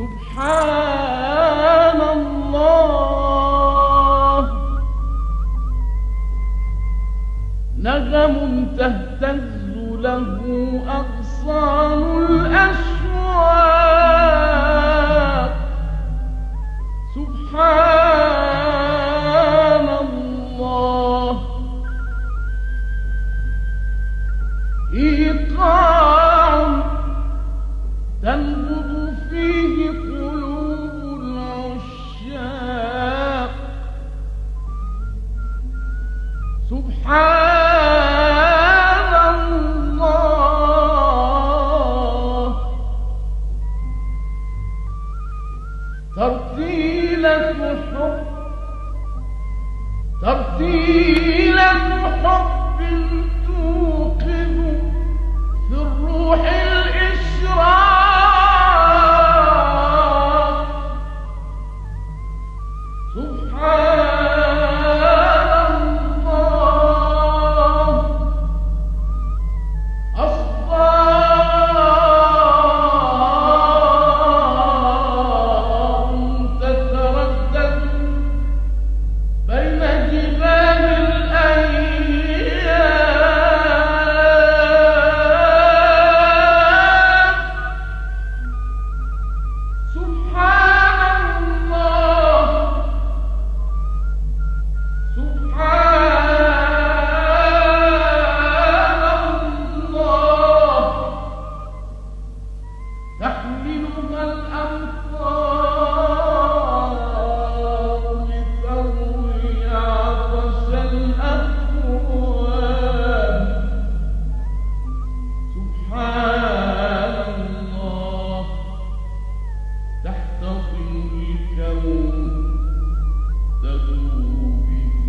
سبحان الله. نغم تهتز له أغصان الأشواق. سبحان الله. إيقاع تنبض فيه قلوب العشاق. سبحان الله. ترتيلة حب توقظ في الروح الإشراق. سبحان الله. أصداء تتردد بين جبال الأيام. سبحان الله. سبحان الله. تحملها الأمطار لتروي عطش الأكوان. سبحان الله. تحتضن الكون تدور